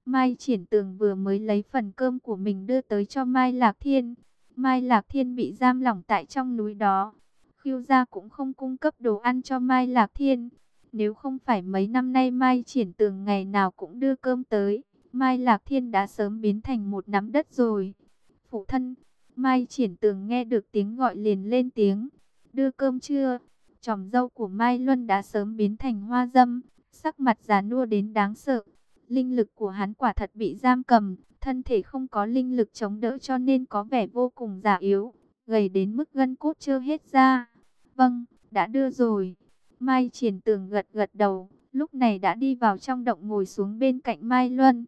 Mai Triển Tường vừa mới lấy phần cơm của mình đưa tới cho Mai Lạc Thiên. Mai Lạc Thiên bị giam lỏng tại trong núi đó. Khưu gia cũng không cung cấp đồ ăn cho Mai Lạc Thiên. Nếu không phải mấy năm nay Mai Triển Tường ngày nào cũng đưa cơm tới, Mai Lạc Thiên đã sớm biến thành một nắm đất rồi. Phụ thân, Mai Triển Tường nghe được tiếng gọi liền lên tiếng. Đưa cơm chưa? Chòm râu của Mai Luân đã sớm biến thành hoa dâm, sắc mặt già nua đến đáng sợ. Linh lực của hắn quả thật bị giam cầm, thân thể không có linh lực chống đỡ cho nên có vẻ vô cùng già yếu, gầy đến mức gân cốt trơ hết ra. Vâng, đã đưa rồi. Mai Triển Tường gật gật đầu, lúc này đã đi vào trong động ngồi xuống bên cạnh Mai Luân.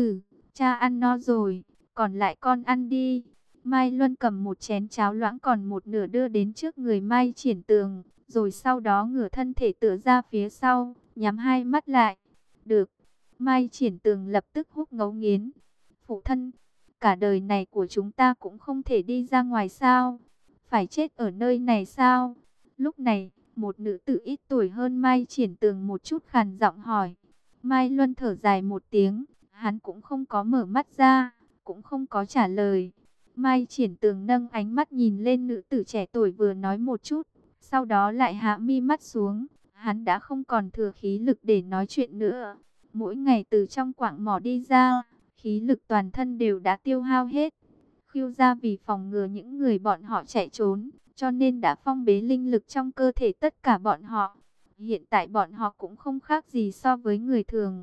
Cha ăn no rồi, còn lại con ăn đi. Mai Luân cầm một chén cháo loãng còn một nửa đưa đến trước người Mai Triển Tường, rồi sau đó ngửa thân thể tựa ra phía sau, nhắm hai mắt lại. Được. Mai Triển Tường lập tức húp ngấu nghiến. Phụ thân, cả đời này của chúng ta cũng không thể đi ra ngoài sao? Phải chết ở nơi này sao? Lúc này, một nữ tử ít tuổi hơn Mai Triển Tường một chút khàn giọng hỏi. Mai Luân thở dài một tiếng, hắn cũng không có mở mắt ra, cũng không có trả lời. Mai Triển Tường nâng ánh mắt nhìn lên nữ tử trẻ tuổi vừa nói một chút, sau đó lại hạ mi mắt xuống. Hắn đã không còn thừa khí lực để nói chuyện nữa. Mỗi ngày từ trong quạng mỏ đi ra, khí lực toàn thân đều đã tiêu hao hết. Khưu gia vì phòng ngừa những người bọn họ chạy trốn, cho nên đã phong bế linh lực trong cơ thể tất cả bọn họ. Hiện tại bọn họ cũng không khác gì so với người thường.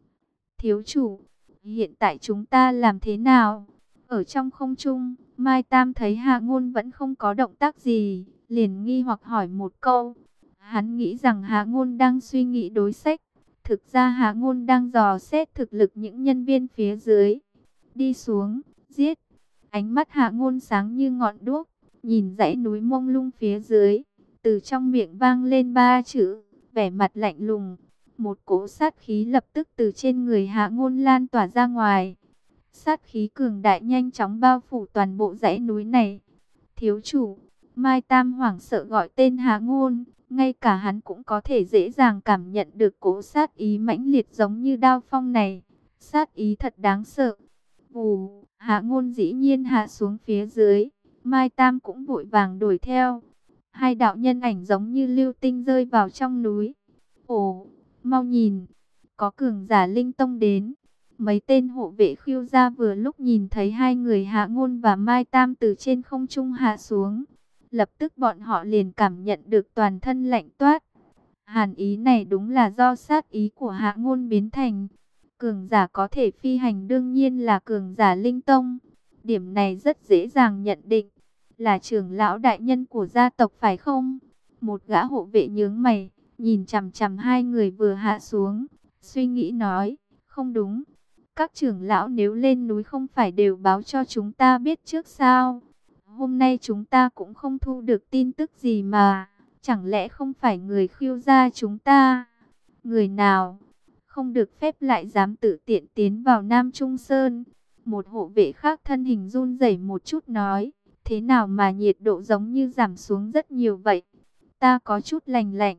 Thiếu chủ, hiện tại chúng ta làm thế nào? Ở trong không trung, Mai Tam thấy Hạ Ngôn vẫn không có động tác gì, liền nghi hoặc hỏi một câu. Hắn nghĩ rằng Hạ Ngôn đang suy nghĩ đối sách. Thực ra Hạ Ngôn đang dò xét thực lực những nhân viên phía dưới. Đi xuống, giết. Ánh mắt Hạ Ngôn sáng như ngọn đuốc, nhìn dãy núi mông lung phía dưới. Từ trong miệng vang lên ba chữ, vẻ mặt lạnh lùng. Một cỗ sát khí lập tức từ trên người Hạ Ngôn lan tỏa ra ngoài. Sát khí cường đại nhanh chóng bao phủ toàn bộ dãy núi này. Thiếu chủ, Mai Tam hoảng sợ gọi tên Hạ Ngôn. Ngay cả hắn cũng có thể dễ dàng cảm nhận được cỗ sát ý mãnh liệt giống như đao phong này. Sát ý thật đáng sợ. Vù, Hạ Ngôn dĩ nhiên hạ xuống phía dưới. Mai Tam cũng vội vàng đuổi theo. Hai đạo nhân ảnh giống như lưu tinh rơi vào trong núi. Ồ, mau nhìn, có cường giả linh tông đến. Mấy tên hộ vệ Khưu gia vừa lúc nhìn thấy hai người Hạ Ngôn và Mai Tam từ trên không trung hạ xuống. Lập tức bọn họ liền cảm nhận được toàn thân lạnh toát. Hàn ý này đúng là do sát ý của Hạ Ngôn biến thành. Cường giả có thể phi hành đương nhiên là cường giả linh tông. Điểm này rất dễ dàng nhận định. Là trưởng lão đại nhân của gia tộc phải không? Một gã hộ vệ nhướng mày, nhìn chằm chằm hai người vừa hạ xuống. Suy nghĩ nói, không đúng. Các trưởng lão nếu lên núi không phải đều báo cho chúng ta biết trước sao? Hôm nay chúng ta cũng không thu được tin tức gì mà. Chẳng lẽ không phải người Khưu gia chúng ta? Người nào? Không được phép lại dám tự tiện tiến vào Nam Trung Sơn. Một hộ vệ khác thân hình run rẩy một chút nói. Thế nào mà nhiệt độ giống như giảm xuống rất nhiều vậy? Ta có chút lành lạnh.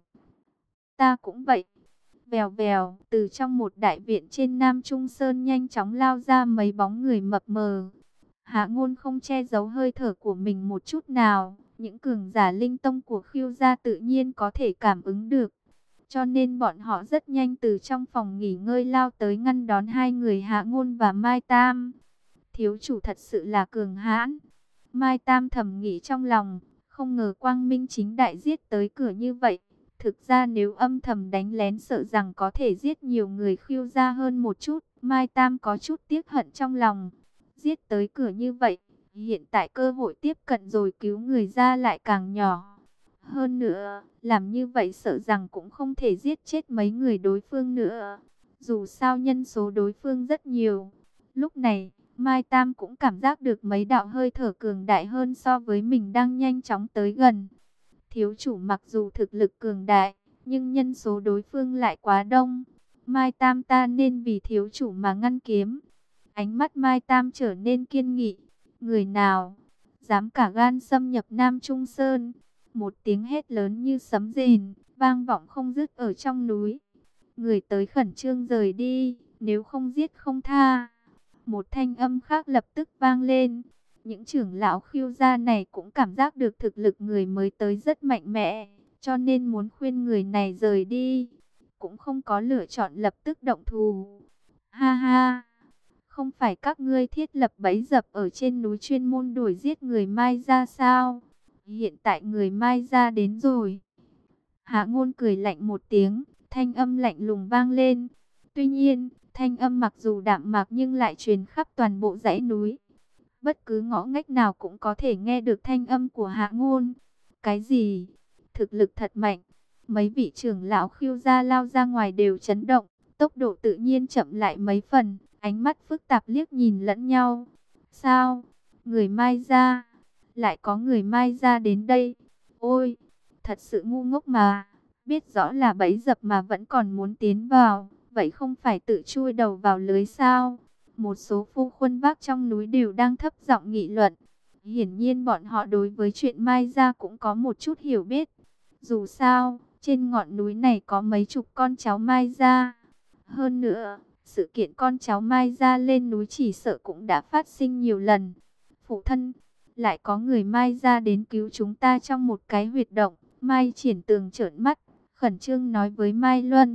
Ta cũng vậy. Vèo vèo, từ trong một đại viện trên Nam Trung Sơn nhanh chóng lao ra mấy bóng người mập mờ. Hạ Ngôn không che giấu hơi thở của mình một chút nào. Những cường giả linh tông của Khưu gia tự nhiên có thể cảm ứng được. Cho nên bọn họ rất nhanh từ trong phòng nghỉ ngơi lao tới ngăn đón hai người Hạ Ngôn và Mai Tam. Thiếu chủ thật sự là cường hãn. Mai Tam thầm nghĩ trong lòng, không ngờ quang minh chính đại giết tới cửa như vậy. Thực ra nếu âm thầm đánh lén sợ rằng có thể giết nhiều người Khưu gia hơn một chút. Mai Tam có chút tiếc hận trong lòng. Giết tới cửa như vậy, hiện tại cơ hội tiếp cận rồi cứu người ra lại càng nhỏ. Hơn nữa, làm như vậy sợ rằng cũng không thể giết chết mấy người đối phương nữa. Dù sao nhân số đối phương rất nhiều. Lúc này, Mai Tam cũng cảm giác được mấy đạo hơi thở cường đại hơn so với mình đang nhanh chóng tới gần. Thiếu chủ mặc dù thực lực cường đại, nhưng nhân số đối phương lại quá đông. Mai Tam ta nên vì thiếu chủ mà ngăn kiếm. Ánh mắt Mai Tam trở nên kiên nghị. Người nào dám cả gan xâm nhập Nam Trung Sơn? Một tiếng hét lớn như sấm rền, vang vọng không dứt ở trong núi. Người tới khẩn trương rời đi, nếu không giết không tha. Một thanh âm khác lập tức vang lên. Những trưởng lão Khưu gia này cũng cảm giác được thực lực người mới tới rất mạnh mẽ, cho nên muốn khuyên người này rời đi, cũng không có lựa chọn lập tức động thủ. Ha ha, không phải các ngươi thiết lập bẫy dập ở trên núi chuyên môn đuổi giết người Mai gia sao? Hiện tại người Mai gia đến rồi. Hạ Ngôn cười lạnh một tiếng, thanh âm lạnh lùng vang lên. Tuy nhiên, thanh âm mặc dù đạm mạc nhưng lại truyền khắp toàn bộ dãy núi. Bất cứ ngõ ngách nào cũng có thể nghe được thanh âm của Hạ Ngôn. Cái gì? Thực lực thật mạnh. Mấy vị trưởng lão Khưu gia lao ra ngoài đều chấn động, tốc độ tự nhiên chậm lại mấy phần, ánh mắt phức tạp liếc nhìn lẫn nhau. Sao? Người Mai gia? Lại có người Mai gia đến đây? Ôi, thật sự ngu ngốc mà. Biết rõ là bẫy dập mà vẫn còn muốn tiến vào, vậy không phải tự chui đầu vào lưới sao? Một số phu khuân vác trong núi đều đang thấp giọng nghị luận. Hiển nhiên bọn họ đối với chuyện Mai gia cũng có một chút hiểu biết. Dù sao, trên ngọn núi này có mấy chục con cháu Mai gia. Hơn nữa, sự kiện con cháu Mai gia lên núi chỉ sợ cũng đã phát sinh nhiều lần. Phụ thân, lại có người Mai gia đến cứu chúng ta trong một cái huyệt động. Mai Triển Tường trợn mắt, khẩn trương nói với Mai Luân.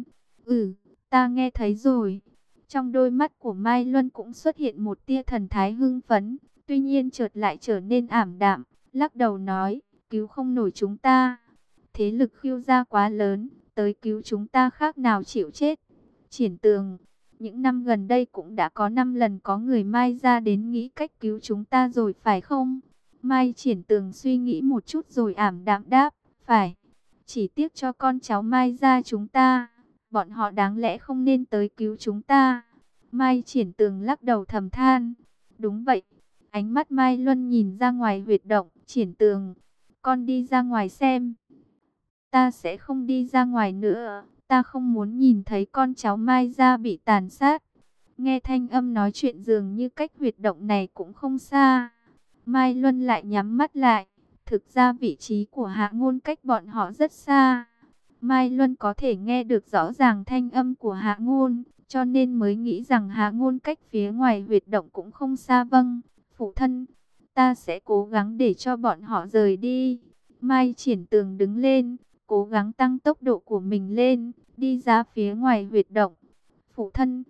Ta nghe thấy rồi. Trong đôi mắt của Mai Luân cũng xuất hiện một tia thần thái hưng phấn, tuy nhiên chợt lại trở nên ảm đạm, lắc đầu nói, cứu không nổi chúng ta. Thế lực Khưu gia quá lớn, tới cứu chúng ta khác nào chịu chết. Triển Tường, những năm gần đây cũng đã có 5 lần có người Mai gia đến nghĩ cách cứu chúng ta rồi phải không? Mai Triển Tường suy nghĩ một chút rồi ảm đạm đáp, phải. Chỉ tiếc cho con cháu Mai gia chúng ta, bọn họ đáng lẽ không nên tới cứu chúng ta. Mai Triển Tường lắc đầu thầm than. Đúng vậy. Ánh mắt Mai Luân nhìn ra ngoài huyệt động. Triển Tường, con đi ra ngoài xem. Ta sẽ không đi ra ngoài nữa. Ta không muốn nhìn thấy con cháu Mai gia bị tàn sát. Nghe thanh âm nói chuyện dường như cách huyệt động này cũng không xa. Mai Luân lại nhắm mắt lại. Thực ra vị trí của Hạ Ngôn cách bọn họ rất xa. Mai Luân có thể nghe được rõ ràng thanh âm của Hạ Ngôn, cho nên mới nghĩ rằng Hạ Ngôn cách phía ngoài huyệt động cũng không xa. Vâng, phụ thân, ta sẽ cố gắng để cho bọn họ rời đi. Mai Triển Tường đứng lên, cố gắng tăng tốc độ của mình lên, đi ra phía ngoài huyệt động. Phụ thân,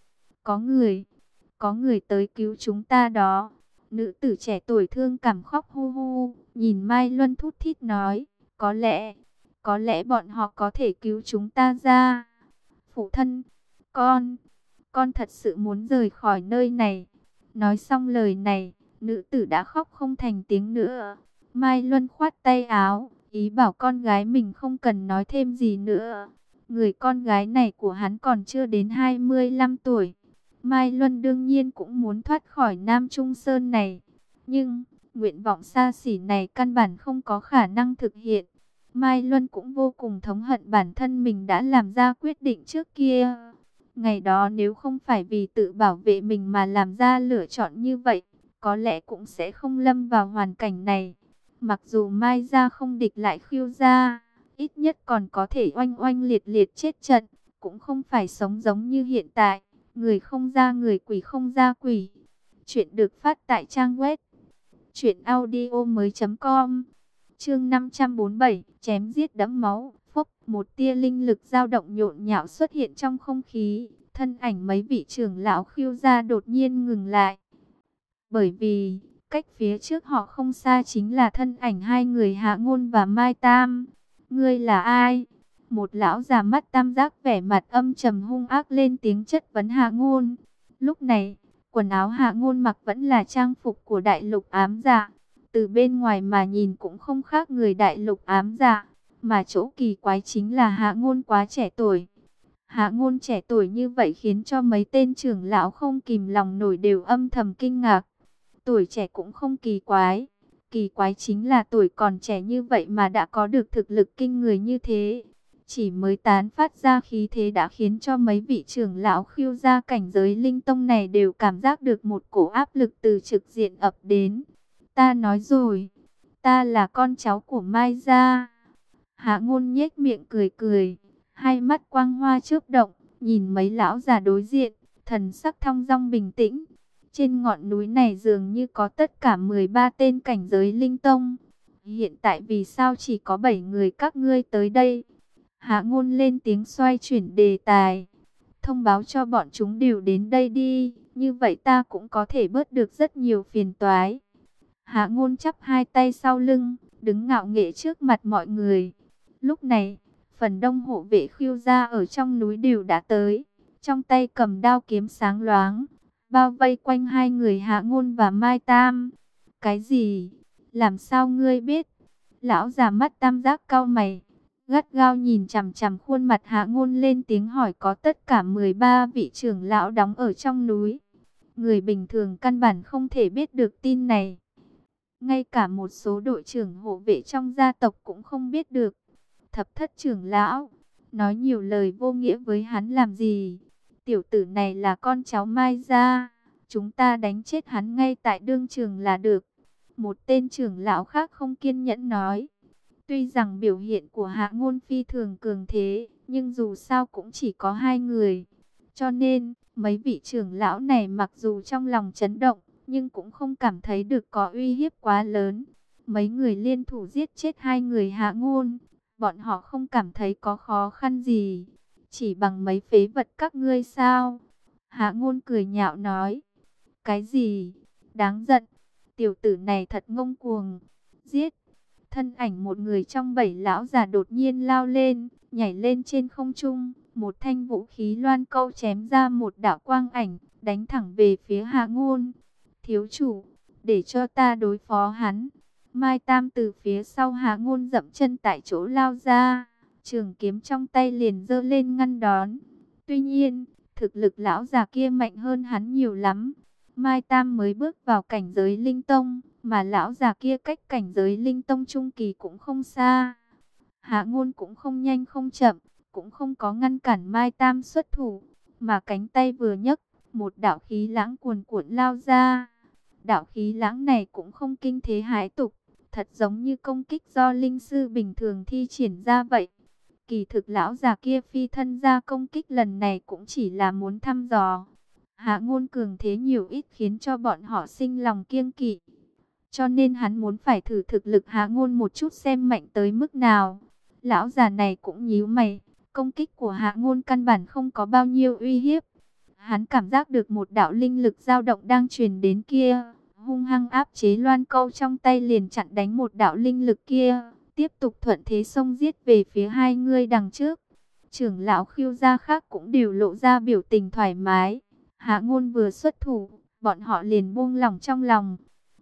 có người tới cứu chúng ta đó. Nữ tử trẻ tuổi thương cảm khóc hu hu, nhìn Mai Luân thút thít nói, có lẽ bọn họ có thể cứu chúng ta ra. Phụ thân, con thật sự muốn rời khỏi nơi này. Nói xong lời này, nữ tử đã khóc không thành tiếng nữa. Mai Luân khoát tay áo, ý bảo con gái mình không cần nói thêm gì nữa. Người con gái này của hắn còn chưa đến 25 tuổi. Mai Luân đương nhiên cũng muốn thoát khỏi Nam Trung Sơn này. Nhưng, nguyện vọng xa xỉ này căn bản không có khả năng thực hiện. Mai Luân cũng vô cùng thống hận bản thân mình đã làm ra quyết định trước kia. Ngày đó nếu không phải vì tự bảo vệ mình mà làm ra lựa chọn như vậy, có lẽ cũng sẽ không lâm vào hoàn cảnh này. Mặc dù Mai gia không địch lại Khưu gia, ít nhất còn có thể oanh oanh liệt liệt chết trận, cũng không phải sống giống như hiện tại, người không ra người quỷ không ra quỷ. Chuyện được phát tại trang web truyệnaudiomoi.com. Chương 547, chém giết đẫm máu. Phốc, một tia linh lực dao động nhộn nhạo xuất hiện trong không khí, thân ảnh mấy vị trưởng lão Khưu gia đột nhiên ngừng lại. Bởi vì, cách phía trước họ không xa chính là thân ảnh hai người Hạ Ngôn và Mai Tam. Ngươi là ai? Một lão già mắt tam giác vẻ mặt âm trầm hung ác lên tiếng chất vấn Hạ Ngôn. Lúc này, quần áo Hạ Ngôn mặc vẫn là trang phục của đại lục ám dạ. Từ bên ngoài mà nhìn cũng không khác người đại lục ám dạ. Mà chỗ kỳ quái chính là Hạ Ngôn quá trẻ tuổi. Hạ Ngôn trẻ tuổi như vậy khiến cho mấy tên trưởng lão không kìm lòng nổi đều âm thầm kinh ngạc. Tuổi trẻ cũng không kỳ quái. Kỳ quái chính là tuổi còn trẻ như vậy mà đã có được thực lực kinh người như thế. Chỉ mới tán phát ra khí thế đã khiến cho mấy vị trưởng lão Khưu gia cảnh giới linh tông này đều cảm giác được một cổ áp lực từ trực diện ập đến. Ta nói rồi, ta là con cháu của Mai gia. Hạ Ngôn nhếch miệng cười cười, hai mắt quang hoa chớp động, nhìn mấy lão già đối diện, thần sắc thong dong bình tĩnh. Trên ngọn núi này dường như có tất cả 13 tên cảnh giới linh tông. Hiện tại vì sao chỉ có 7 người các ngươi tới đây? Hạ Ngôn lên tiếng xoay chuyển đề tài. Thông báo cho bọn chúng đều đến đây đi, như vậy ta cũng có thể bớt được rất nhiều phiền toái. Hạ Ngôn chắp hai tay sau lưng, đứng ngạo nghễ trước mặt mọi người. Lúc này, phần đông hộ vệ Khưu gia ở trong núi đều đã tới, trong tay cầm đao kiếm sáng loáng, bao vây quanh hai người Hạ Ngôn và Mai Tam. Cái gì? Làm sao ngươi biết? Lão già mắt tam giác cau mày, gắt gao nhìn chằm chằm khuôn mặt Hạ Ngôn lên tiếng hỏi. Có tất cả 13 vị trưởng lão đóng ở trong núi. Người bình thường căn bản không thể biết được tin này. Ngay cả một số đội trưởng hộ vệ trong gia tộc cũng không biết được. Thập thất trưởng lão, nói nhiều lời vô nghĩa với hắn làm gì? Tiểu tử này là con cháu Mai gia, chúng ta đánh chết hắn ngay tại đương trường là được. Một tên trưởng lão khác không kiên nhẫn nói. Tuy rằng biểu hiện của Hạ Ngôn phi thường cường thế, nhưng dù sao cũng chỉ có hai người. Cho nên, mấy vị trưởng lão này mặc dù trong lòng chấn động, nhưng cũng không cảm thấy được có uy hiếp quá lớn. Mấy người liên thủ giết chết hai người Hạ Ngôn, bọn họ không cảm thấy có khó khăn gì. Chỉ bằng mấy phế vật các ngươi sao? Hạ Ngôn cười nhạo nói. Cái gì? Đáng giận. Tiểu tử này thật ngông cuồng. Giết. Thân ảnh một người trong 7 lão già đột nhiên lao lên, nhảy lên trên không trung. Một thanh vũ khí loan câu chém ra một đạo quang ảnh, đánh thẳng về phía Hạ Ngôn. Thiếu chủ, để cho ta đối phó hắn. Mai Tam từ phía sau Hạ Ngôn dậm chân tại chỗ lao ra, trường kiếm trong tay liền giơ lên ngăn đón. Tuy nhiên, thực lực lão già kia mạnh hơn hắn nhiều lắm. Mai Tam mới bước vào cảnh giới linh tông, mà lão già kia cách cảnh giới linh tông trung kỳ cũng không xa. Hạ Ngôn cũng không nhanh không chậm, cũng không có ngăn cản Mai Tam xuất thủ, mà cánh tay vừa nhấc, một đạo khí lãng cuồn cuộn lao ra. Đạo khí lãng này cũng không kinh thế hãi tục, thật giống như công kích do linh sư bình thường thi triển ra vậy. Kỳ thực lão già kia phi thân ra công kích lần này cũng chỉ là muốn thăm dò. Hạ Ngôn cường thế nhiều ít khiến cho bọn họ sinh lòng kiêng kỵ. Cho nên hắn muốn phải thử thực lực Hạ Ngôn một chút xem mạnh tới mức nào. Lão già này cũng nhíu mày, công kích của Hạ Ngôn căn bản không có bao nhiêu uy hiếp. Hắn cảm giác được một đạo linh lực dao động đang truyền đến kia, hung hăng áp chế loan câu trong tay liền chặn đánh một đạo linh lực kia, tiếp tục thuận thế xông giết về phía hai người đằng trước. Trưởng lão Khưu gia khác cũng đều lộ ra biểu tình thoải mái. Hạ Ngôn vừa xuất thủ, bọn họ liền buông lỏng trong lòng.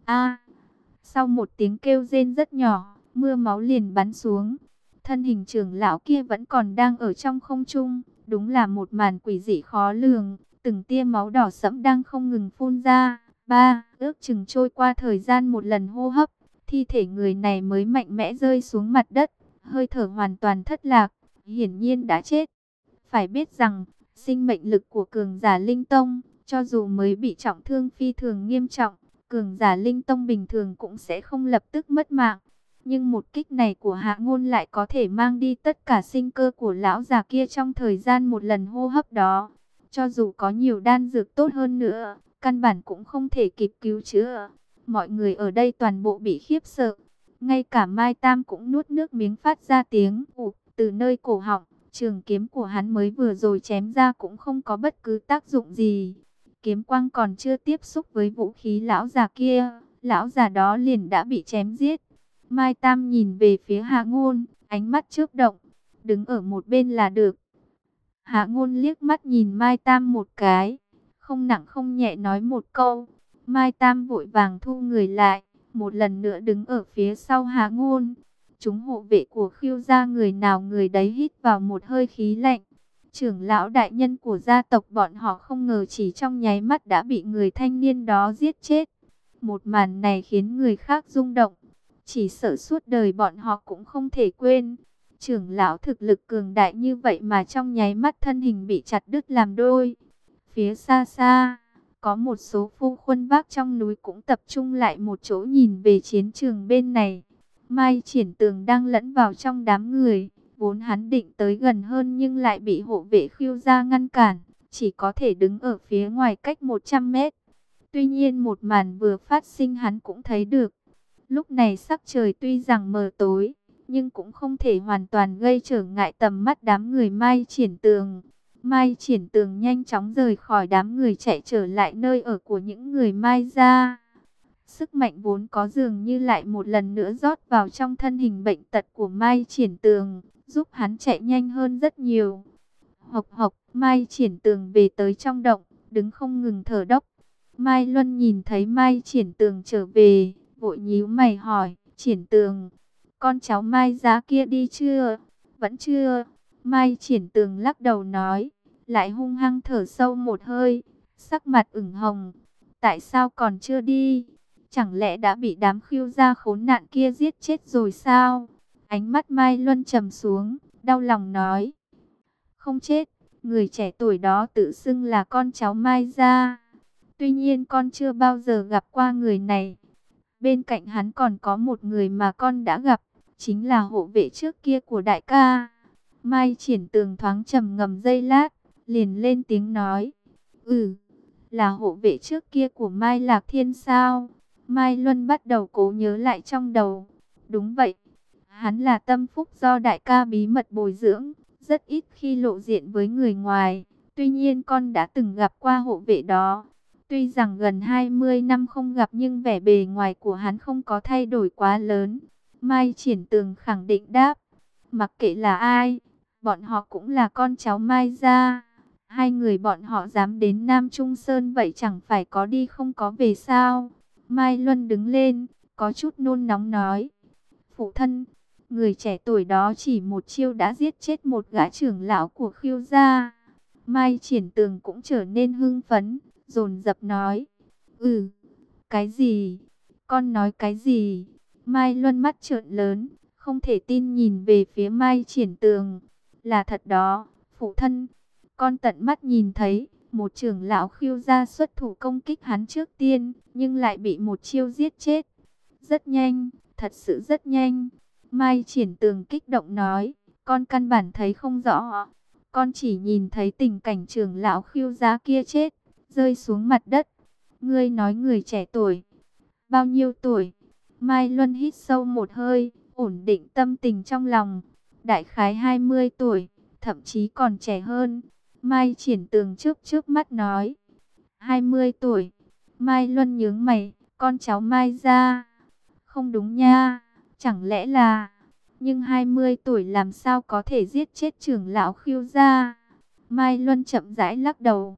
Sau một tiếng kêu rên rất nhỏ, mưa máu liền bắn xuống. Thân hình trưởng lão kia vẫn còn đang ở trong không trung, đúng là một màn quỷ dị khó lường. Từng tia máu đỏ sẫm đang không ngừng phun ra. Ước chừng trôi qua thời gian một lần hô hấp, thi thể người này mới mạnh mẽ rơi xuống mặt đất, hơi thở hoàn toàn thất lạc, hiển nhiên đã chết. Phải biết rằng, sinh mệnh lực của cường giả linh tông, cho dù mới bị trọng thương phi thường nghiêm trọng, cường giả linh tông bình thường cũng sẽ không lập tức mất mạng. Nhưng một kích này của Hạ Ngôn lại có thể mang đi tất cả sinh cơ của lão già kia trong thời gian một lần hô hấp đó. Cho dù có nhiều đan dược tốt hơn nữa, căn bản cũng không thể kịp cứu chữa. Mọi người ở đây toàn bộ bị khiếp sợ. Ngay cả Mai Tam cũng nuốt nước miếng phát ra tiếng ụp từ nơi cổ họng. Trường kiếm của hắn mới vừa rồi chém ra cũng không có bất cứ tác dụng gì. Kiếm quang còn chưa tiếp xúc với vũ khí lão già kia, lão già đó liền đã bị chém giết. Mai Tam nhìn về phía Hạ Ngôn, ánh mắt chớp động. Đứng ở một bên là được. Hạ Ngôn liếc mắt nhìn Mai Tam một cái, không nặng không nhẹ nói một câu. Mai Tam vội vàng thu người lại, một lần nữa đứng ở phía sau Hạ Ngôn. Chúng hộ vệ của Khưu gia người nào người đấy hít vào một hơi khí lạnh. Trưởng lão đại nhân của gia tộc bọn họ không ngờ chỉ trong nháy mắt đã bị người thanh niên đó giết chết. Một màn này khiến người khác rung động, chỉ sợ suốt đời bọn họ cũng không thể quên. Trưởng lão thực lực cường đại như vậy mà trong nháy mắt thân hình bị chặt đứt làm đôi. Phía xa xa, có một số phu khuân vác trong núi cũng tập trung lại một chỗ nhìn về chiến trường bên này. Mai Triển Tường đang lẫn vào trong đám người, vốn hắn định tới gần hơn nhưng lại bị hộ vệ Khưu gia ngăn cản, chỉ có thể đứng ở phía ngoài cách 100 mét. Tuy nhiên một màn vừa phát sinh hắn cũng thấy được. Lúc này sắc trời tuy rằng mờ tối, nhưng cũng không thể hoàn toàn gây trở ngại tầm mắt đám người Mai Triển Tường. Mai Triển Tường nhanh chóng rời khỏi đám người, chạy trở lại nơi ở của những người Mai gia. Sức mạnh vốn có dường như lại một lần nữa rót vào trong thân hình bệnh tật của Mai Triển Tường, giúp hắn chạy nhanh hơn rất nhiều. Hộc hộc, Mai Triển Tường về tới trong động, đứng không ngừng thở dốc. Mai Luân nhìn thấy Mai Triển Tường trở về, vội nhíu mày hỏi, Triển Tường, con cháu Mai giá kia đi chưa? Vẫn chưa. Mai Triển Tường lắc đầu nói, lại hung hăng thở sâu một hơi, sắc mặt ửng hồng. Tại sao còn chưa đi? Chẳng lẽ đã bị đám Khưu gia khốn nạn kia giết chết rồi sao? Ánh mắt Mai Luân trầm xuống, đau lòng nói, không chết, người trẻ tuổi đó tự xưng là con cháu Mai gia. Tuy nhiên con chưa bao giờ gặp qua người này. Bên cạnh hắn còn có một người mà con đã gặp, chính là hộ vệ trước kia của đại ca. Mai Triển Tường thoáng trầm ngâm giây lát, liền lên tiếng nói, là hộ vệ trước kia của Mai Lạc Thiên sao? Mai Luân bắt đầu cố nhớ lại trong đầu. Đúng vậy, hắn là tâm phúc do đại ca bí mật bồi dưỡng, rất ít khi lộ diện với người ngoài. Tuy nhiên con đã từng gặp qua hộ vệ đó. Tuy rằng gần 20 năm không gặp nhưng vẻ bề ngoài của hắn không có thay đổi quá lớn. Mai Triển Tường khẳng định đáp, mặc kệ là ai, bọn họ cũng là con cháu Mai gia. Hai người bọn họ dám đến Nam Trung Sơn vậy chẳng phải có đi không có về sao? Mai Luân đứng lên, có chút nôn nóng nói, phụ thân, người trẻ tuổi đó chỉ một chiêu đã giết chết một gã trưởng lão của Khưu gia. Mai Triển Tường cũng trở nên hưng phấn, dồn dập nói, cái gì? Con nói cái gì? Mai Luân mắt trợn lớn, không thể tin nhìn về phía Mai Triển Tường. Là thật đó, phụ thân, con tận mắt nhìn thấy, một trưởng lão Khưu gia xuất thủ công kích hắn trước tiên, nhưng lại bị một chiêu giết chết. Rất nhanh, thật sự rất nhanh. Mai Triển Tường kích động nói, con căn bản thấy không rõ. Con chỉ nhìn thấy tình cảnh trưởng lão Khưu gia kia chết, rơi xuống mặt đất. Ngươi nói người trẻ tuổi, bao nhiêu tuổi? Mai Luân hít sâu một hơi, ổn định tâm tình trong lòng. Đại khái 20 tuổi, thậm chí còn trẻ hơn. Mai Triển Tường trước mắt nói, 20 tuổi. Mai Luân nhướng mày, con cháu Mai gia. Không đúng nha, chẳng lẽ là... Nhưng 20 tuổi làm sao có thể giết chết trưởng lão Khưu gia? Mai Luân chậm rãi lắc đầu.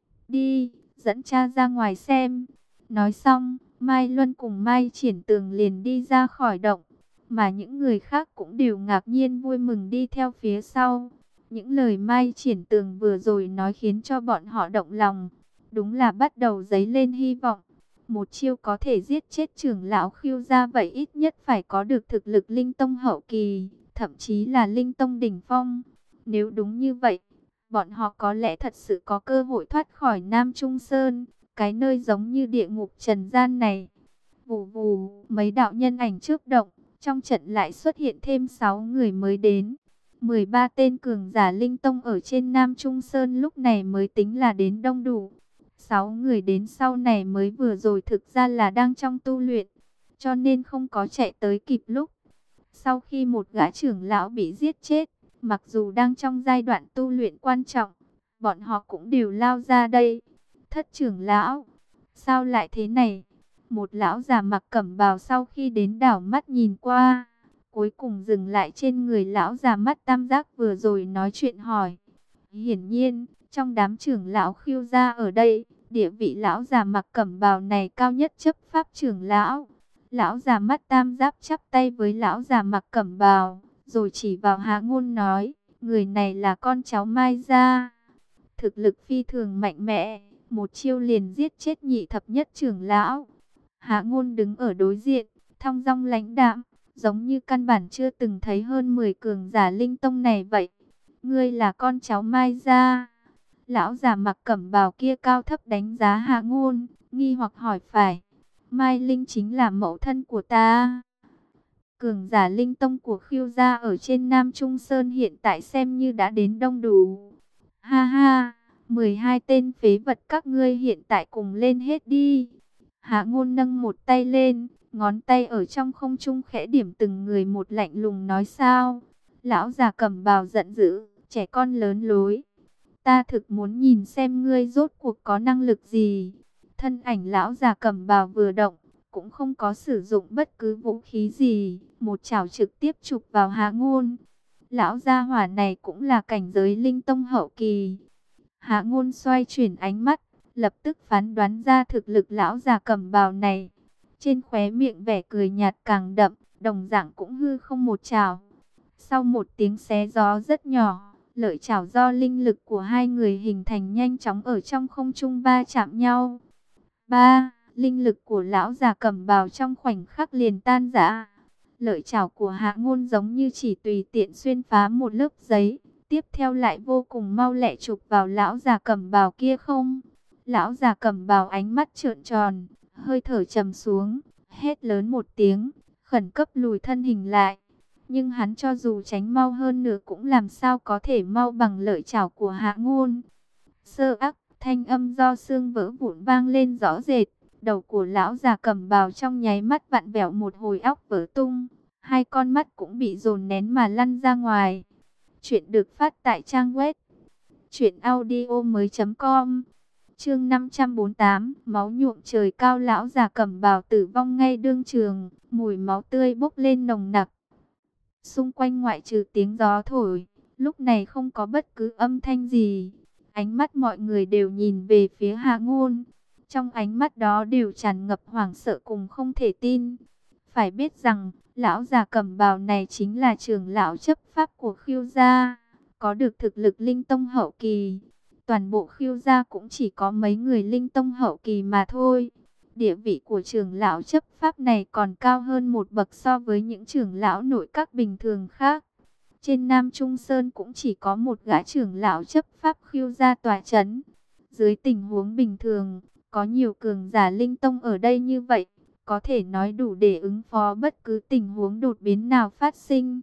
Đi, dẫn cha ra ngoài xem. Nói xong, Mai Luân cùng Mai Triển Tường liền đi ra khỏi động. Mà những người khác cũng đều ngạc nhiên vui mừng đi theo phía sau. Những lời Mai Triển Tường vừa rồi nói khiến cho bọn họ động lòng. Đúng là bắt đầu dấy lên hy vọng. Một chiêu có thể giết chết trưởng lão Khưu gia vậy ít nhất phải có được thực lực linh tông hậu kỳ, thậm chí là linh tông đỉnh phong. Nếu đúng như vậy, bọn họ có lẽ thật sự có cơ hội thoát khỏi Nam Trung Sơn, cái nơi giống như địa ngục trần gian này. Vù vù, mấy đạo nhân ảnh chớp động, trong trận lại xuất hiện thêm 6 người mới đến. 13 tên cường giả linh tông ở trên Nam Trung Sơn lúc này mới tính là đến đông đủ. 6 người đến sau này mới vừa rồi thực ra là đang trong tu luyện, cho nên không có chạy tới kịp lúc. Sau khi một gã trưởng lão bị giết chết, mặc dù đang trong giai đoạn tu luyện quan trọng, bọn họ cũng đều lao ra đây. Thất trưởng lão, sao lại thế này? Một lão già mặc cẩm bào sau khi đến đảo mắt nhìn qua, cuối cùng dừng lại trên người lão già mắt tam giác vừa rồi nói chuyện hỏi. Hiển nhiên, trong đám trưởng lão Khưu gia ở đây, địa vị lão già mặc cẩm bào này cao nhất chấp pháp trưởng lão. Lão già mắt tam giác chắp tay với lão già mặc cẩm bào, rồi chỉ vào Hạ Ngôn nói, người này là con cháu Mai gia. Thực lực phi thường mạnh mẽ, một chiêu liền giết chết nhị thập nhất trưởng lão. Hạ Ngôn đứng ở đối diện, thong dong lãnh đạm, giống như căn bản chưa từng thấy hơn 10 cường giả linh tông này vậy. Ngươi là con cháu Mai gia? Lão già mặc cẩm bào kia cao thấp đánh giá Hạ Ngôn, nghi hoặc hỏi phải. Mai Linh chính là mẫu thân của ta. Cường giả linh tông của Khưu gia ở trên Nam Trung Sơn hiện tại xem như đã đến đông đủ. Ha ha, 12 tên phế vật các ngươi hiện tại cùng lên hết đi. Hạ Ngôn nâng một tay lên, ngón tay ở trong không trung khẽ điểm từng người một, lạnh lùng nói: sao? Lão già cẩm bào giận dữ, trẻ con lớn lối. Ta thực muốn nhìn xem ngươi rốt cuộc có năng lực gì. Thân ảnh lão già cẩm bào vừa động, cũng không có sử dụng bất cứ vũ khí gì, một chảo trực tiếp chụp vào Hạ Ngôn. Lão gia hỏa này cũng là cảnh giới linh tông hậu kỳ. Hạ Ngôn xoay chuyển ánh mắt, lập tức phán đoán ra thực lực lão già cẩm bào này. Trên khóe miệng vẻ cười nhạt càng đậm, đồng dạng cũng hư không một chảo. Sau một tiếng xé gió rất nhỏ, lợi chảo do linh lực của hai người hình thành nhanh chóng ở trong không trung va chạm nhau. Linh lực của lão già cẩm bào trong khoảnh khắc liền tan rã. Lợi chảo của Hạ Ngôn giống như chỉ tùy tiện xuyên phá một lớp giấy, tiếp theo lại vô cùng mau lẹ chụp vào lão già cẩm bào kia không. Lão già cẩm bào ánh mắt trợn tròn, hơi thở trầm xuống, hét lớn một tiếng, khẩn cấp lùi thân hình lại. Nhưng hắn cho dù tránh mau hơn nữa cũng làm sao có thể mau bằng lợi chảo của Hạ Ngôn. Sơ ắc, thanh âm do xương vỡ vụn vang lên rõ rệt. Đầu của lão già cẩm bào trong nháy mắt vặn vẹo một hồi, óc vỡ tung. Hai con mắt cũng bị dồn nén mà lăn ra ngoài. Chuyện được phát tại trang web truyệnaudiomoi.com. Chương 548, máu nhuộm trời cao. Lão già cẩm bào tử vong ngay đương trường, mùi máu tươi bốc lên nồng nặc. Xung quanh ngoại trừ tiếng gió thổi, lúc này không có bất cứ âm thanh gì. Ánh mắt mọi người đều nhìn về phía Hạ Ngôn. Trong ánh mắt đó đều tràn ngập hoảng sợ cùng không thể tin. Phải biết rằng, lão già cẩm bào này chính là trưởng lão chấp pháp của Khưu gia, có được thực lực linh tông hậu kỳ. Toàn bộ Khưu gia cũng chỉ có mấy người linh tông hậu kỳ mà thôi. Địa vị của trưởng lão chấp pháp này còn cao hơn một bậc so với những trưởng lão nội các bình thường khác. Trên Nam Trung Sơn cũng chỉ có một gã trưởng lão chấp pháp Khưu gia tọa chấn. Dưới tình huống bình thường, có nhiều cường giả linh tông ở đây như vậy, có thể nói đủ để ứng phó bất cứ tình huống đột biến nào phát sinh.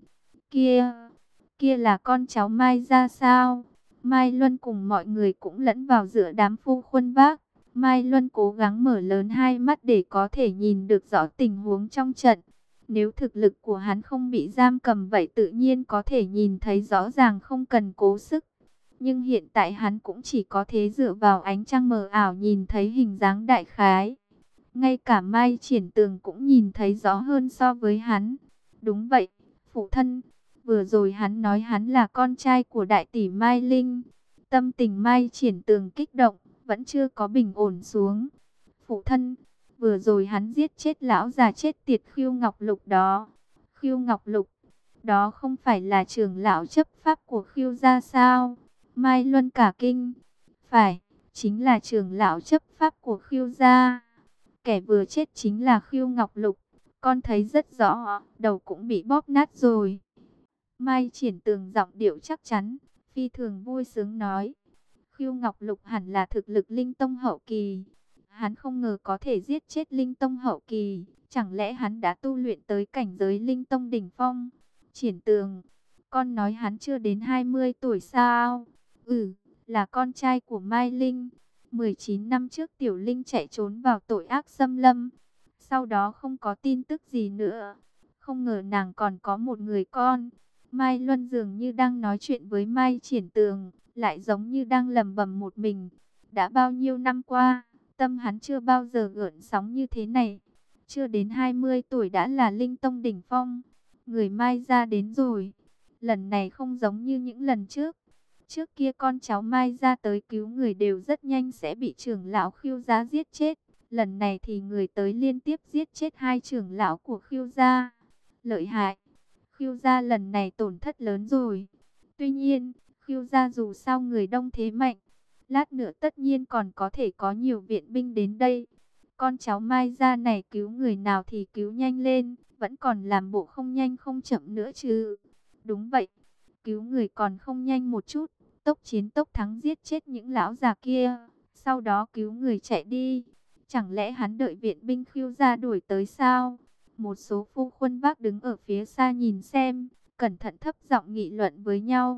Kia là con cháu Mai ra sao? Mai Luân cùng mọi người cũng lẫn vào giữa đám phu khuân vác. Mai Luân cố gắng mở lớn hai mắt để có thể nhìn được rõ tình huống trong trận. Nếu thực lực của hắn không bị giam cầm vậy tự nhiên có thể nhìn thấy rõ ràng, không cần cố sức. Nhưng hiện tại hắn cũng chỉ có thể dựa vào ánh trăng mờ ảo nhìn thấy hình dáng đại khái. Ngay cả Mai Triển Tường cũng nhìn thấy rõ hơn so với hắn. Đúng vậy, phụ thân. Vừa rồi hắn nói hắn là con trai của đại tỷ Mai Linh. Tâm tình Mai Triển Tường kích động, vẫn chưa có bình ổn xuống. Phụ thân, vừa rồi hắn giết chết lão già chết tiệt Khưu Ngọc Lục đó. Khưu Ngọc Lục, đó không phải là trưởng lão chấp pháp của Khưu gia sao? Mai Luân cả kinh. Phải, chính là trưởng lão chấp pháp của Khưu gia. Kẻ vừa chết chính là Khưu Ngọc Lục. Con thấy rất rõ, đầu cũng bị bóp nát rồi. Mai Triển Tường giọng điệu chắc chắn, phi thường vui sướng nói. Khưu Ngọc Lục hẳn là thực lực linh tông hậu kỳ. Hắn không ngờ có thể giết chết linh tông hậu kỳ. Chẳng lẽ hắn đã tu luyện tới cảnh giới linh tông đỉnh phong? Triển Tường, con nói hắn chưa đến 20 tuổi sao? Ừ, là con trai của Mai Linh. 19 năm trước Tiểu Linh chạy trốn vào tội ác xâm lâm. Sau đó không có tin tức gì nữa. Không ngờ nàng còn có một người con. Mai Luân dường như đang nói chuyện với Mai Triển Tường, lại giống như đang lẩm bẩm một mình. Đã bao nhiêu năm qua, tâm hắn chưa bao giờ gợn sóng như thế này. Chưa đến 20 tuổi đã là linh tông đỉnh phong. Người Mai ra đến rồi. Lần này không giống như những lần trước. Trước kia con cháu Mai ra tới cứu người đều rất nhanh sẽ bị trưởng lão Khưu gia giết chết. Lần này thì người tới liên tiếp giết chết hai trưởng lão của Khưu gia. Lợi hại. Khưu gia lần này tổn thất lớn rồi. Tuy nhiên, Khưu gia dù sao người đông thế mạnh. Lát nữa tất nhiên còn có thể có nhiều viện binh đến đây. Con cháu Mai gia này cứu người nào thì cứu nhanh lên. Vẫn còn làm bộ không nhanh không chậm nữa chứ. Đúng vậy. Cứu người còn không nhanh một chút. Tốc chiến tốc thắng giết chết những lão già kia. Sau đó cứu người chạy đi. Chẳng lẽ hắn đợi viện binh Khưu gia đuổi tới sao? Một số phu khuân vác đứng ở phía xa nhìn xem, cẩn thận thấp giọng nghị luận với nhau.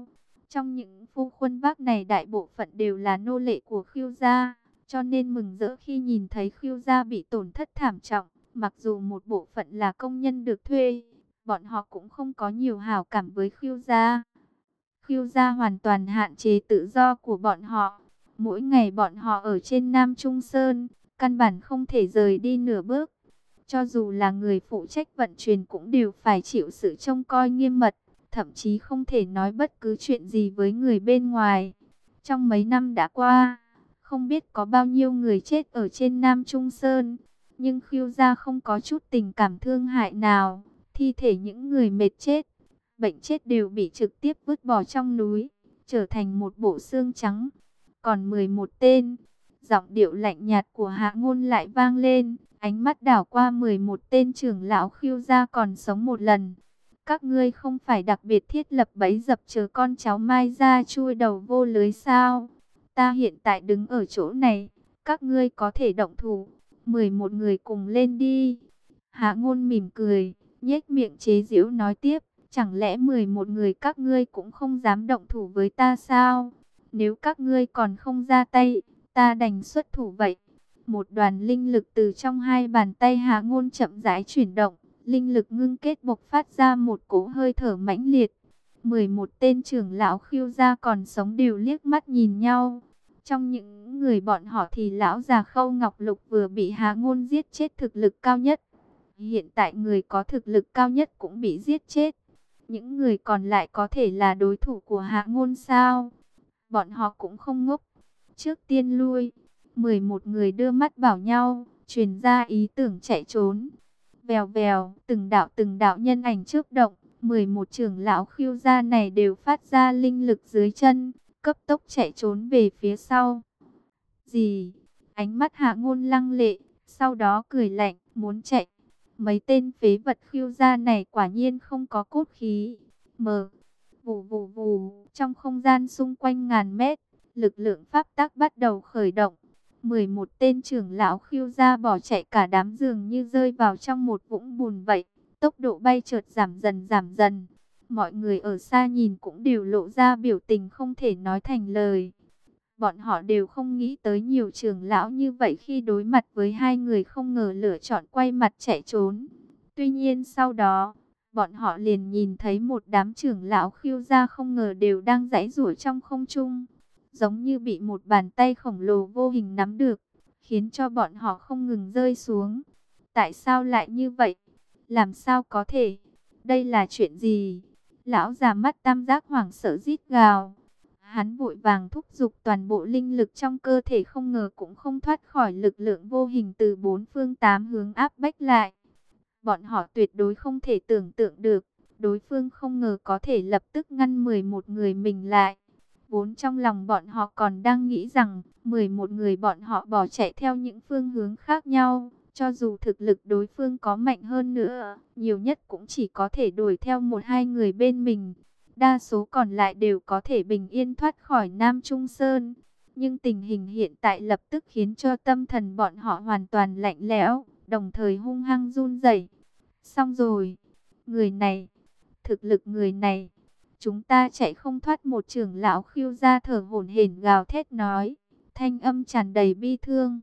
Trong những phu khuân vác này đại bộ phận đều là nô lệ của Khưu gia, cho nên mừng rỡ khi nhìn thấy Khưu gia bị tổn thất thảm trọng. Mặc dù một bộ phận là công nhân được thuê, bọn họ cũng không có nhiều hảo cảm với Khưu gia. Khưu gia hoàn toàn hạn chế tự do của bọn họ. Mỗi ngày bọn họ ở trên Nam Trung Sơn, căn bản không thể rời đi nửa bước. Cho dù là người phụ trách vận chuyển cũng đều phải chịu sự trông coi nghiêm mật, thậm chí không thể nói bất cứ chuyện gì với người bên ngoài. Trong mấy năm đã qua, không biết có bao nhiêu người chết ở trên Nam Trung Sơn, nhưng Khưu gia không có chút tình cảm thương hại nào. Thi thể những người mệt chết, bệnh chết đều bị trực tiếp vứt bỏ trong núi, trở thành một bộ xương trắng. Còn 11 tên, giọng điệu lạnh nhạt của Hạ Ngôn lại vang lên, ánh mắt đảo qua 11 tên trưởng lão Khưu gia còn sống một lần. Các ngươi không phải đặc biệt thiết lập bẫy dập chờ con cháu Mai ra chui đầu vô lưới sao? Ta hiện tại đứng ở chỗ này, các ngươi có thể động thủ. 11 người cùng lên đi. Hạ Ngôn mỉm cười, nhếch miệng chế giễu nói tiếp, chẳng lẽ 11 người các ngươi cũng không dám động thủ với ta sao? Nếu các ngươi còn không ra tay, ta đành xuất thủ vậy. Một đoàn linh lực từ trong hai bàn tay Hạ Ngôn chậm rãi chuyển động, linh lực ngưng kết bộc phát ra một cỗ hơi thở mãnh liệt. 11 tên trưởng lão Khưu gia còn sống đều liếc mắt nhìn nhau. Trong những người bọn họ thì lão già Khâu Ngọc Lục vừa bị Hạ Ngôn giết chết thực lực cao nhất. Hiện tại người có thực lực cao nhất cũng bị giết chết. Những người còn lại có thể là đối thủ của Hạ Ngôn sao? Bọn họ cũng không ngốc. Trước tiên lui, 11 người đưa mắt bảo nhau, truyền ra ý tưởng chạy trốn. Vèo vèo, từng đạo nhân ảnh chớp động, 11 trưởng lão Khưu gia này đều phát ra linh lực dưới chân, cấp tốc chạy trốn về phía sau. Gì? Ánh mắt Hạ Ngôn lăng lệ, sau đó cười lạnh, muốn chạy. Mấy tên phế vật Khưu gia này quả nhiên không có cốt khí. Vù vù vù, trong không gian xung quanh ngàn mét, lực lượng pháp tắc bắt đầu khởi động. 11 tên trưởng lão Khưu gia bỏ chạy, cả đám dường như rơi vào trong một vũng bùn vậy. Tốc độ bay chợt giảm dần giảm dần. Mọi người ở xa nhìn cũng đều lộ ra biểu tình không thể nói thành lời. Bọn họ đều không nghĩ tới nhiều trưởng lão như vậy khi đối mặt với hai người không ngờ lựa chọn quay mặt chạy trốn. Tuy nhiên sau đó, bọn họ liền nhìn thấy một đám trưởng lão Khưu gia không ngờ đều đang giãy giụa trong không trung, giống như bị một bàn tay khổng lồ vô hình nắm được, khiến cho bọn họ không ngừng rơi xuống. Tại sao lại như vậy? Làm sao có thể? Đây là chuyện gì? Lão già mắt tam giác hoảng sợ rít gào. Hắn vội vàng thúc giục toàn bộ linh lực trong cơ thể, không ngờ cũng không thoát khỏi lực lượng vô hình từ bốn phương tám hướng áp bách lại. Bọn họ tuyệt đối không thể tưởng tượng được, đối phương không ngờ có thể lập tức ngăn 11 người mình lại. Vốn trong lòng bọn họ còn đang nghĩ rằng 11 người bọn họ bỏ chạy theo những phương hướng khác nhau. Cho dù thực lực đối phương có mạnh hơn nữa, nhiều nhất cũng chỉ có thể đuổi theo một hai người bên mình. Đa số còn lại đều có thể bình yên thoát khỏi Nam Trung Sơn. Nhưng tình hình hiện tại lập tức khiến cho tâm thần bọn họ hoàn toàn lạnh lẽo, đồng thời hung hăng run rẩy. Xong rồi, người này, thực lực người này, chúng ta chạy không thoát. Một trưởng lão Khưu gia thở hổn hển gào thét nói, thanh âm tràn đầy bi thương.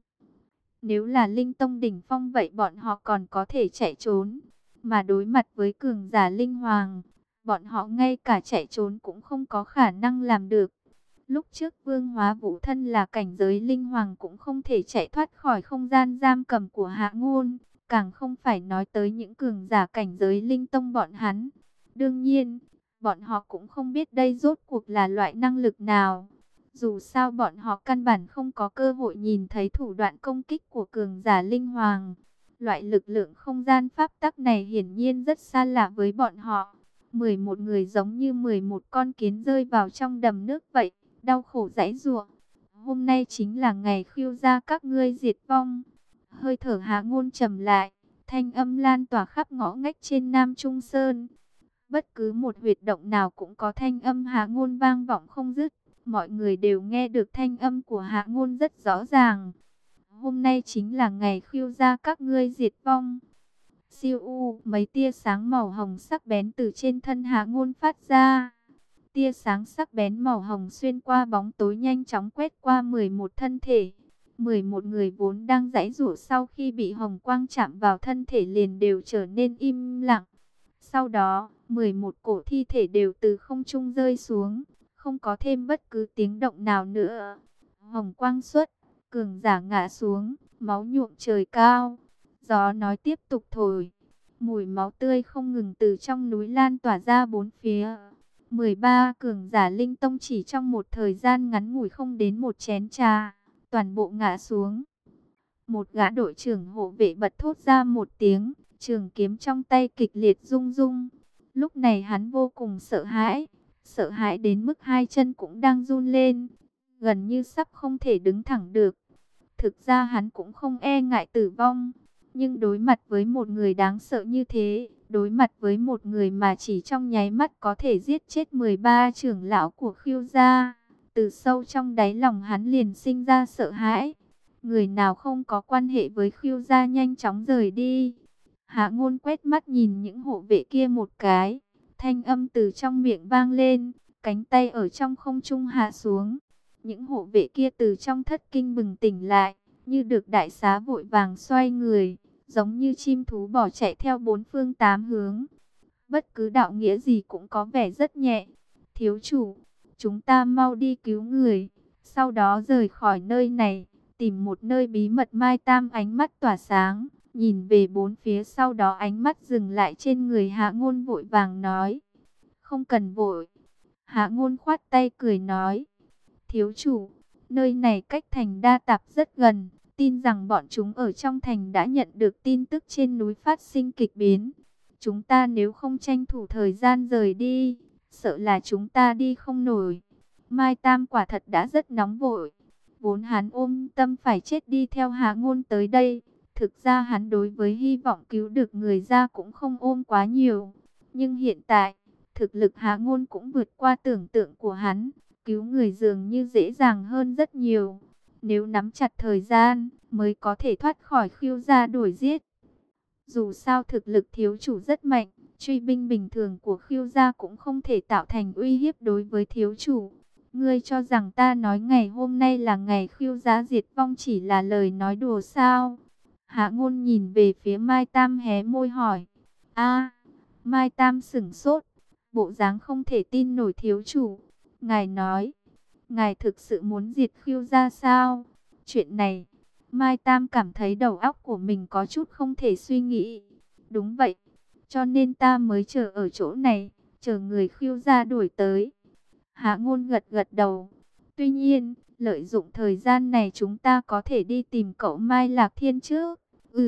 Nếu là linh tông đỉnh phong vậy bọn họ còn có thể chạy trốn, mà đối mặt với cường giả linh hoàng, bọn họ ngay cả chạy trốn cũng không có khả năng làm được. Lúc trước Vương Hóa Vũ thân là cảnh giới linh hoàng cũng không thể chạy thoát khỏi không gian giam cầm của Hạ Ngôn, càng không phải nói tới những cường giả cảnh giới linh tông bọn hắn. Đương nhiên, bọn họ cũng không biết đây rốt cuộc là loại năng lực nào. Dù sao bọn họ căn bản không có cơ hội nhìn thấy thủ đoạn công kích của cường giả linh hoàng. Loại lực lượng không gian pháp tắc này hiển nhiên rất xa lạ với bọn họ. 11 người giống như 11 con kiến rơi vào trong đầm nước vậy, đau khổ giãy giụa. Hôm nay chính là ngày Khưu gia các ngươi diệt vong. Hơi thở Hạ Ngôn trầm lại, thanh âm lan tỏa khắp ngõ ngách trên Nam Trung Sơn. Bất cứ một huyệt động nào cũng có thanh âm Hạ Ngôn vang vọng không dứt. Mọi người đều nghe được thanh âm của Hạ Ngôn rất rõ ràng. Hôm nay chính là ngày Khưu gia các ngươi diệt vong. Siêu u, mấy tia sáng màu hồng sắc bén từ trên thân Hạ Ngôn phát ra. tia sáng sắc bén màu hồng xuyên qua bóng tối nhanh chóng quét qua 11 thân thể. 11 người vốn đang giãy giụa sau khi bị hồng quang chạm vào thân thể liền đều trở nên im lặng. Sau đó, 11 cổ thi thể đều từ không trung rơi xuống, không có thêm bất cứ tiếng động nào nữa. Hồng quang xuất, cường giả ngã xuống, máu nhuộm trời cao. Gió nói tiếp tục thổi, mùi máu tươi không ngừng từ trong núi lan tỏa ra bốn phía. 13 cường giả linh tông chỉ trong một thời gian ngắn ngủi không đến một chén trà, toàn bộ ngã xuống. Một gã đội trưởng hộ vệ bật thốt ra một tiếng, trường kiếm trong tay kịch liệt rung rung. Lúc này hắn vô cùng sợ hãi đến mức hai chân cũng đang run lên, gần như sắp không thể đứng thẳng được. Thực ra hắn cũng không e ngại tử vong, nhưng đối mặt với một người đáng sợ như thế, đối mặt với một người mà chỉ trong nháy mắt có thể giết chết 13 trưởng lão của Khưu gia, từ sâu trong đáy lòng hắn liền sinh ra sợ hãi. Người nào không có quan hệ với Khưu gia nhanh chóng rời đi. Hạ Ngôn quét mắt nhìn những hộ vệ kia một cái, thanh âm từ trong miệng vang lên, cánh tay ở trong không trung hạ xuống. Những hộ vệ kia từ trong thất kinh bừng tỉnh lại, như được đại xá vội vàng xoay người, giống như chim thú bỏ chạy theo bốn phương tám hướng. Bất cứ đạo nghĩa gì cũng có vẻ rất nhẹ. Thiếu chủ, chúng ta mau đi cứu người, sau đó rời khỏi nơi này, tìm một nơi bí mật. Mai Tam ánh mắt tỏa sáng, nhìn về bốn phía, sau đó ánh mắt dừng lại trên người Hạ Ngôn, vội vàng nói: không cần vội. Hạ Ngôn khoát tay cười nói: thiếu chủ, nơi này cách thành Đa Tạp rất gần, tin rằng bọn chúng ở trong thành đã nhận được tin tức trên núi phát sinh kịch biến. Chúng ta nếu không tranh thủ thời gian rời đi, sợ là chúng ta đi không nổi. Mai Tam quả thật đã rất nóng vội, vốn hắn ôm tâm phải chết đi theo Hạ Ngôn tới đây. Thực ra hắn đối với hy vọng cứu được người ra cũng không ôm quá nhiều, nhưng hiện tại, thực lực Hạ Ngôn cũng vượt qua tưởng tượng của hắn. Cứu người dường như dễ dàng hơn rất nhiều. Nếu nắm chặt thời gian, mới có thể thoát khỏi Khưu gia đuổi giết. Dù sao thực lực thiếu chủ rất mạnh, truy binh bình thường của Khưu gia cũng không thể tạo thành uy hiếp đối với thiếu chủ. Ngươi cho rằng ta nói ngày hôm nay là ngày Khưu gia diệt vong chỉ là lời nói đùa sao? Hạ Ngôn nhìn về phía Mai Tam hé môi hỏi. A, Mai Tam sửng sốt, bộ dáng không thể tin nổi. Thiếu chủ, ngài nói, ngài thực sự muốn diệt Khưu gia sao? Chuyện này, Mai Tam cảm thấy đầu óc của mình có chút không thể suy nghĩ. Đúng vậy, cho nên ta mới chờ ở chỗ này, chờ người Khưu gia đuổi tới. Hạ Ngôn gật gật đầu. Tuy nhiên, lợi dụng thời gian này chúng ta có thể đi tìm cậu Mai Lạc Thiên trước.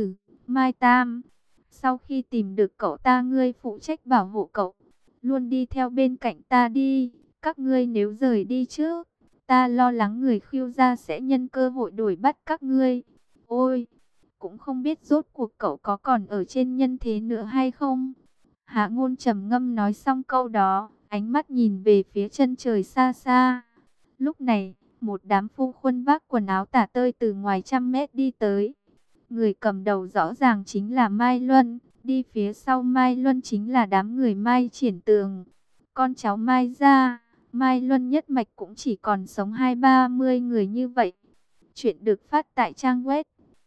Mai Tam, sau khi tìm được cậu ta, ngươi phụ trách bảo hộ cậu, luôn đi theo bên cạnh ta đi. Các ngươi nếu rời đi trước, ta lo lắng người Khưu gia sẽ nhân cơ hội đuổi bắt các ngươi. Ôi, cũng không biết rốt cuộc cậu có còn ở trên nhân thế nữa hay không? Hạ Ngôn trầm ngâm nói xong câu đó, ánh mắt nhìn về phía chân trời xa xa. Lúc này, một đám phu khuân vác quần áo tả tơi từ ngoài trăm mét đi tới. Người cầm đầu rõ ràng chính là Mai Luân, đi phía sau Mai Luân chính là đám người Mai Triển Tường. Con cháu Mai gia, Mai Luân nhất mạch cũng chỉ còn sống 20-30 người như vậy. Chuyện được phát tại trang web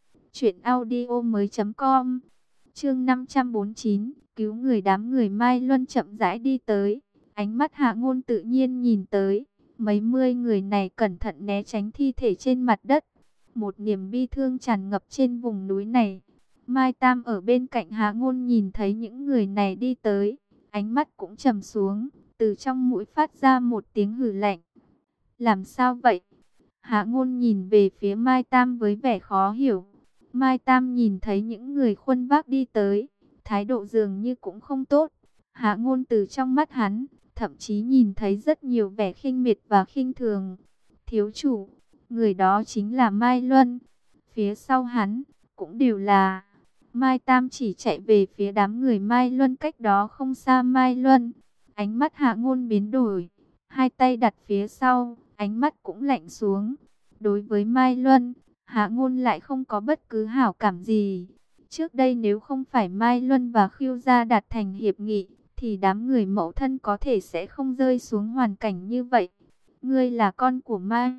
truyệnaudiomoi.com. Chương 549, cứu người. Đám người Mai Luân chậm rãi đi tới, ánh mắt Hạ Ngôn tự nhiên nhìn tới, mấy mươi người này cẩn thận né tránh thi thể trên mặt đất. Một niềm bi thương tràn ngập trên vùng núi này. Mai Tam ở bên cạnh Hạ Ngôn nhìn thấy những người này đi tới, ánh mắt cũng trầm xuống, từ trong mũi phát ra một tiếng hừ lạnh. Làm sao vậy? Hạ Ngôn nhìn về phía Mai Tam với vẻ khó hiểu. Mai Tam nhìn thấy những người khuân vác đi tới, thái độ dường như cũng không tốt. Hạ Ngôn từ trong mắt hắn, thậm chí nhìn thấy rất nhiều vẻ khinh miệt và khinh thường. Thiếu chủ, người đó chính là Mai Luân. Phía sau hắn, cũng đều là. Mai Tam chỉ chạy về phía đám người Mai Luân cách đó không xa. Mai Luân, ánh mắt Hạ Ngôn biến đổi, hai tay đặt phía sau, ánh mắt cũng lạnh xuống. Đối với Mai Luân, Hạ Ngôn lại không có bất cứ hảo cảm gì. Trước đây nếu không phải Mai Luân và Khưu gia đạt thành hiệp nghị, thì đám người mẫu thân có thể sẽ không rơi xuống hoàn cảnh như vậy. Ngươi là con của Mai.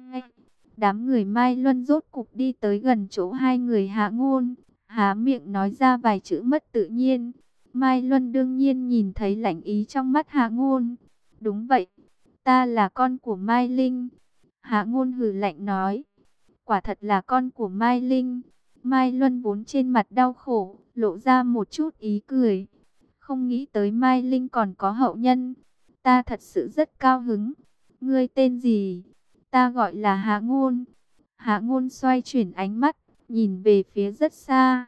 Đám người Mai Luân rốt cục đi tới gần chỗ hai người Hạ Ngôn, há miệng nói ra vài chữ mất tự nhiên. Mai Luân đương nhiên nhìn thấy lạnh ý trong mắt Hạ Ngôn. Đúng vậy, ta là con của Mai Linh. Hạ Ngôn hừ lạnh nói. Quả thật là con của Mai Linh. Mai Luân vốn trên mặt đau khổ, lộ ra một chút ý cười. Không nghĩ tới Mai Linh còn có hậu nhân. Ta thật sự rất cao hứng. Ngươi tên gì? Ta gọi là Hạ Ngôn. Hạ Ngôn xoay chuyển ánh mắt, nhìn về phía rất xa.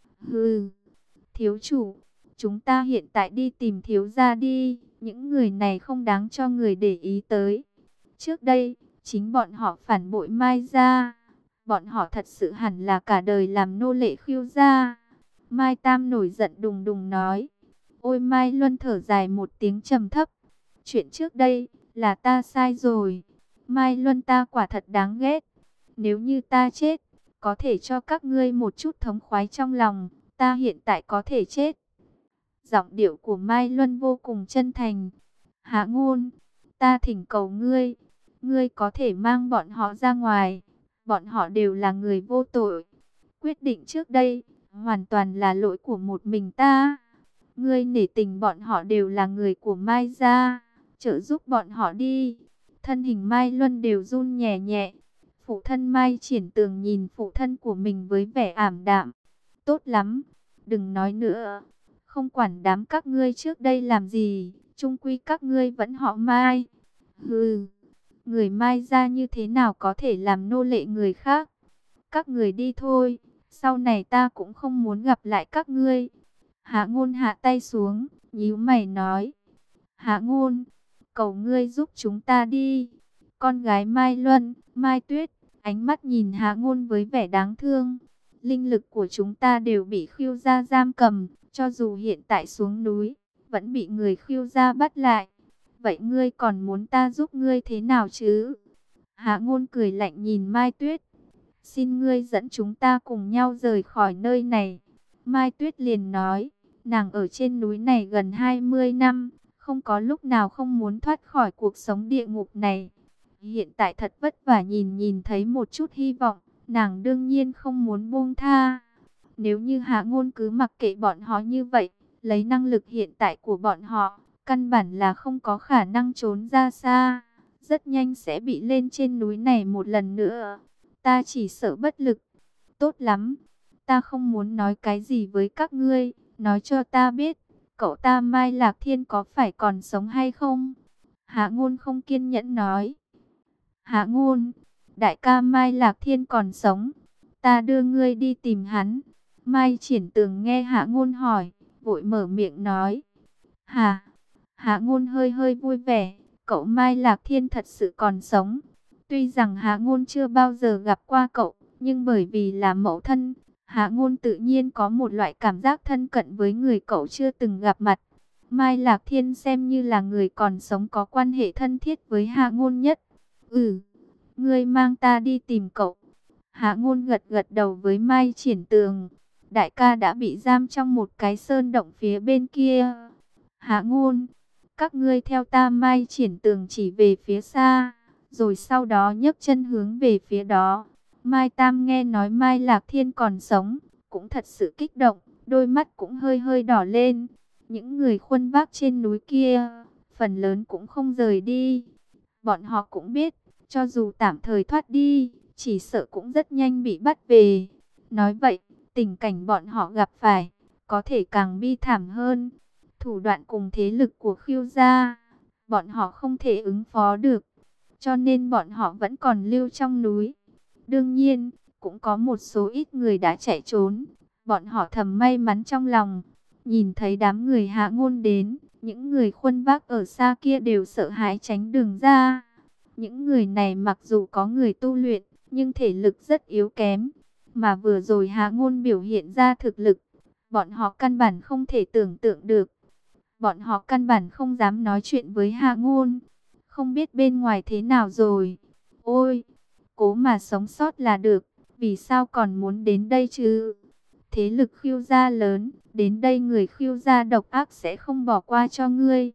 Hừ, thiếu chủ, chúng ta hiện tại đi tìm thiếu gia đi. Những người này không đáng cho người để ý tới. Trước đây, chính bọn họ phản bội Mai gia. Bọn họ thật sự hẳn là cả đời làm nô lệ Khưu gia. Mai Tam nổi giận đùng đùng nói. Ôi Mai Luân thở dài một tiếng trầm thấp. Chuyện trước đây là ta sai rồi. Mai Luân ta quả thật đáng ghét. Nếu như ta chết, có thể cho các ngươi một chút thống khoái trong lòng. Ta hiện tại có thể chết. Giọng điệu của Mai Luân vô cùng chân thành. Hạ Ngôn, ta thỉnh cầu ngươi. Ngươi có thể mang bọn họ ra ngoài. Bọn họ đều là người vô tội. Quyết định trước đây, hoàn toàn là lỗi của một mình ta. Ngươi nể tình bọn họ đều là người của Mai gia, trợ giúp bọn họ đi. Thân hình Mai Luân đều run nhẹ nhẹ. Phụ thân Mai Triển Tường nhìn phụ thân của mình với vẻ ảm đạm. Tốt lắm, đừng nói nữa. Không quản đám các ngươi trước đây làm gì, chung quy các ngươi vẫn họ Mai. Hừ, người Mai gia như thế nào có thể làm nô lệ người khác. Các người đi thôi, sau này ta cũng không muốn gặp lại các ngươi. Hạ Ngôn hạ tay xuống, nhíu mày nói. Hạ Ngôn, cầu ngươi giúp chúng ta đi. Con gái Mai Luân, Mai Tuyết, ánh mắt nhìn Hạ Ngôn với vẻ đáng thương. Linh lực của chúng ta đều bị Khưu gia giam cầm, cho dù hiện tại xuống núi, vẫn bị người Khưu gia bắt lại. Vậy ngươi còn muốn ta giúp ngươi thế nào chứ? Hạ Ngôn cười lạnh nhìn Mai Tuyết. Xin ngươi dẫn chúng ta cùng nhau rời khỏi nơi này. Mai Tuyết liền nói, nàng ở trên núi này gần 20 năm, không có lúc nào không muốn thoát khỏi cuộc sống địa ngục này. Hiện tại thật vất vả nhìn thấy một chút hy vọng, nàng đương nhiên không muốn buông tha. Nếu như Hạ Ngôn cứ mặc kệ bọn họ như vậy, lấy năng lực hiện tại của bọn họ, căn bản là không có khả năng trốn ra xa. Rất nhanh sẽ bị lên trên núi này một lần nữa. Ta chỉ sợ bất lực. Tốt lắm, ta không muốn nói cái gì với các ngươi. Nói cho ta biết, cậu ta Mai Lạc Thiên có phải còn sống hay không? Hạ Ngôn không kiên nhẫn nói. Hạ Ngôn, đại ca Mai Lạc Thiên còn sống. Ta đưa ngươi đi tìm hắn. Mai Triển Tường nghe Hạ Ngôn hỏi, vội mở miệng nói. Hà, Hạ Ngôn hơi vui vẻ. Cậu Mai Lạc Thiên thật sự còn sống. Tuy rằng Hạ Ngôn chưa bao giờ gặp qua cậu, nhưng bởi vì là mẫu thân, Hạ Ngôn tự nhiên có một loại cảm giác thân cận với người cậu chưa từng gặp mặt. Mai Lạc Thiên xem như là người còn sống có quan hệ thân thiết với Hạ Ngôn nhất. Ngươi mang ta đi tìm cậu. Hạ Ngôn gật gật đầu với Mai Triển Tường. Đại ca đã bị giam trong một cái sơn động phía bên kia. Hạ Ngôn, các ngươi theo ta. Mai Triển Tường chỉ về phía xa, rồi sau đó nhấc chân hướng về phía đó. Mai Tam nghe nói Mai Lạc Thiên còn sống, cũng thật sự kích động, đôi mắt cũng hơi đỏ lên. Những người khuân vác trên núi kia, phần lớn cũng không rời đi. Bọn họ cũng biết, cho dù tạm thời thoát đi, chỉ sợ cũng rất nhanh bị bắt về. Nói vậy, tình cảnh bọn họ gặp phải, có thể càng bi thảm hơn. Thủ đoạn cùng thế lực của Khưu gia, bọn họ không thể ứng phó được. Cho nên bọn họ vẫn còn lưu trong núi. Đương nhiên, cũng có một số ít người đã chạy trốn. Bọn họ thầm may mắn trong lòng. Nhìn thấy đám người Hạ Ngôn đến, những người khuân vác ở xa kia đều sợ hãi tránh đường ra. Những người này mặc dù có người tu luyện, nhưng thể lực rất yếu kém. Mà vừa rồi Hạ Ngôn biểu hiện ra thực lực, bọn họ căn bản không thể tưởng tượng được. Bọn họ căn bản không dám nói chuyện với Hạ Ngôn. Không biết bên ngoài thế nào rồi. Ôi, cố mà sống sót là được, vì sao còn muốn đến đây chứ? thế lực Khưu gia lớn, đến đây người Khưu gia độc ác sẽ không bỏ qua cho ngươi.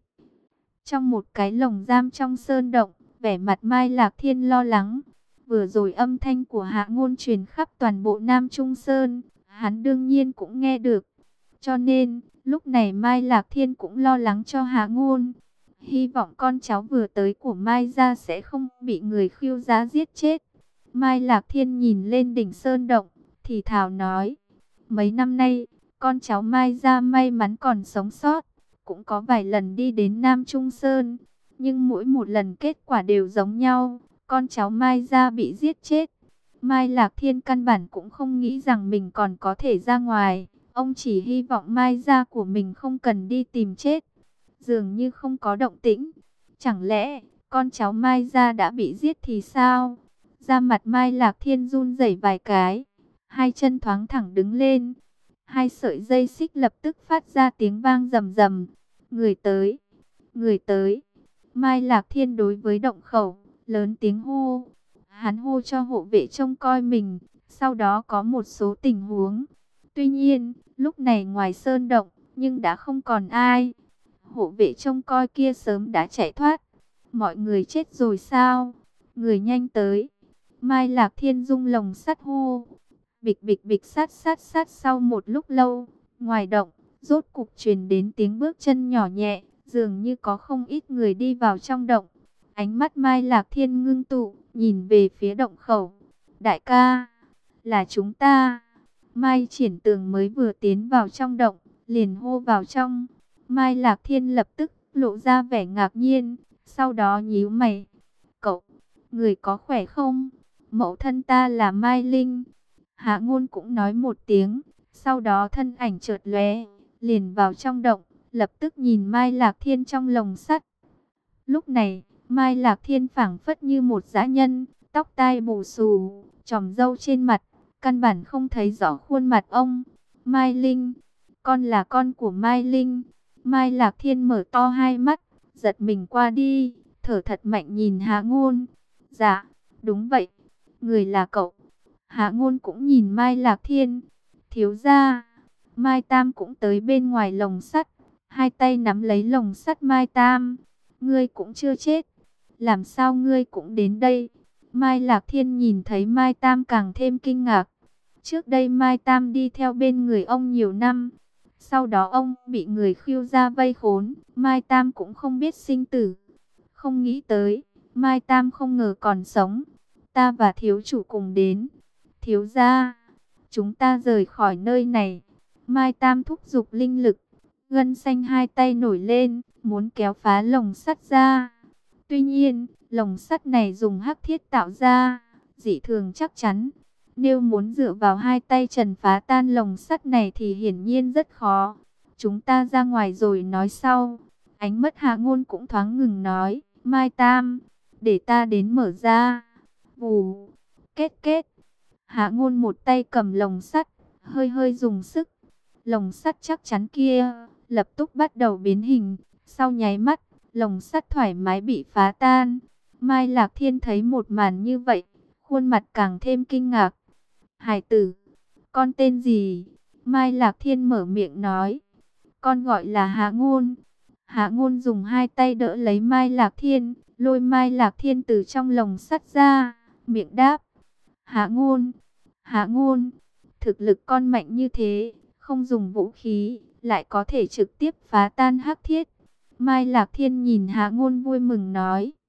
Trong một cái lồng giam trong sơn động, vẻ mặt Mai Lạc Thiên lo lắng. Vừa rồi âm thanh của Hạ Ngôn truyền khắp toàn bộ Nam Trung Sơn, hắn đương nhiên cũng nghe được. Cho nên, lúc này Mai Lạc Thiên cũng lo lắng cho Hạ Ngôn. Hy vọng con cháu vừa tới của Mai gia sẽ không bị người Khưu gia giết chết. Mai Lạc Thiên nhìn lên đỉnh sơn động, thì thào nói: mấy năm nay, con cháu Mai gia may mắn còn sống sót, cũng có vài lần đi đến Nam Trung Sơn, nhưng mỗi một lần kết quả đều giống nhau, con cháu Mai gia bị giết chết. Mai Lạc Thiên căn bản cũng không nghĩ rằng mình còn có thể ra ngoài, ông chỉ hy vọng Mai gia của mình không cần đi tìm chết. Dường như không có động tĩnh, chẳng lẽ con cháu Mai gia đã bị giết thì sao? Da mặt Mai Lạc Thiên run rẩy vài cái, hai chân thoáng thẳng đứng lên. Hai sợi dây xích lập tức phát ra tiếng vang rầm rầm. Người tới, người tới. Mai Lạc Thiên đối với động khẩu, lớn tiếng hô. Hắn hô cho hộ vệ trông coi mình, sau đó có một số tình huống. Tuy nhiên, lúc này ngoài sơn động, nhưng đã không còn ai. Hộ vệ trông coi kia sớm đã chạy thoát. Mọi người chết rồi sao? Người nhanh tới. Mai Lạc Thiên rung lồng sắt hô. Bịch bịch bịch, sát sát sát. Sau một lúc lâu, ngoài động, rốt cục truyền đến tiếng bước chân nhỏ nhẹ, dường như có không ít người đi vào trong động. Ánh mắt Mai Lạc Thiên ngưng tụ, nhìn về phía động khẩu. Đại ca, là chúng ta. Mai Triển Tường mới vừa tiến vào trong động, liền hô vào trong. Mai Lạc Thiên lập tức lộ ra vẻ ngạc nhiên, sau đó nhíu mày. Cậu, người có khỏe không? Mẫu thân ta là Mai Linh. Hạ Ngôn cũng nói một tiếng, sau đó thân ảnh chợt lóe, liền vào trong động, lập tức nhìn Mai Lạc Thiên trong lồng sắt. Lúc này, Mai Lạc Thiên phảng phất như một dã nhân, tóc tai bù xù, chòm râu trên mặt, căn bản không thấy rõ khuôn mặt ông. Mai Linh, con là con của Mai Linh. Mai Lạc Thiên mở to hai mắt, giật mình qua đi, thở thật mạnh nhìn Hạ Ngôn. Dạ, đúng vậy, người là cậu. Hạ Ngôn cũng nhìn Mai Lạc Thiên. Thiếu gia. Mai Tam cũng tới bên ngoài lồng sắt, hai tay nắm lấy lồng sắt Mai Tam. Ngươi cũng chưa chết, làm sao ngươi cũng đến đây? Mai Lạc Thiên nhìn thấy Mai Tam càng thêm kinh ngạc. Trước đây Mai Tam đi theo bên người ông nhiều năm, sau đó ông bị người Khưu gia vây khốn, Mai Tam cũng không biết sinh tử. Không nghĩ tới, Mai Tam không ngờ còn sống. Ta và thiếu chủ cùng đến. Thiếu gia, chúng ta rời khỏi nơi này. Mai Tam thúc giục linh lực, gân xanh hai tay nổi lên, muốn kéo phá lồng sắt ra. Tuy nhiên, lồng sắt này dùng hắc thiết tạo ra, dị thường chắc chắn. Nếu muốn dựa vào hai tay trần phá tan lồng sắt này thì hiển nhiên rất khó. Chúng ta ra ngoài rồi nói sau. Ánh mắt Hạ Ngôn cũng thoáng ngừng nói. Mai Tam, để ta đến mở ra. Vù, kết kết. Hạ Ngôn một tay cầm lồng sắt, hơi hơi dùng sức. Lồng sắt chắc chắn kia lập tức bắt đầu biến hình. Sau nháy mắt, lồng sắt thoải mái bị phá tan. Mai Lạc Thiên thấy một màn như vậy, khuôn mặt càng thêm kinh ngạc. Hải tử, con tên gì? Mai Lạc Thiên mở miệng nói. Con gọi là Hạ Ngôn. Hạ Ngôn dùng hai tay đỡ lấy Mai Lạc Thiên, lôi Mai Lạc Thiên từ trong lồng sắt ra, miệng đáp. Hạ Ngôn, Hạ Ngôn, thực lực con mạnh như thế, không dùng vũ khí, lại có thể trực tiếp phá tan hắc thiết. Mai Lạc Thiên nhìn Hạ Ngôn vui mừng nói.